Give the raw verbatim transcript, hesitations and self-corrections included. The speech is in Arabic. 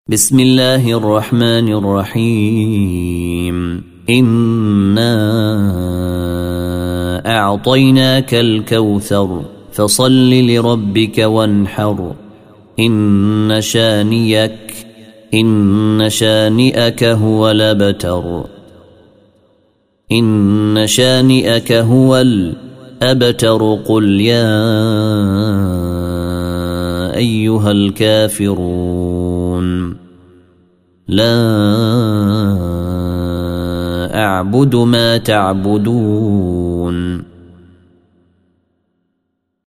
بسم الله الرحمن الرحيم إنا أعطيناك الكوثر فصل لربك وانحر إن شانيك إن شانئك هو الأبتر إن شانئك هو الأبتر قل يا أيها الكافرون لا أعبد ما تعبدون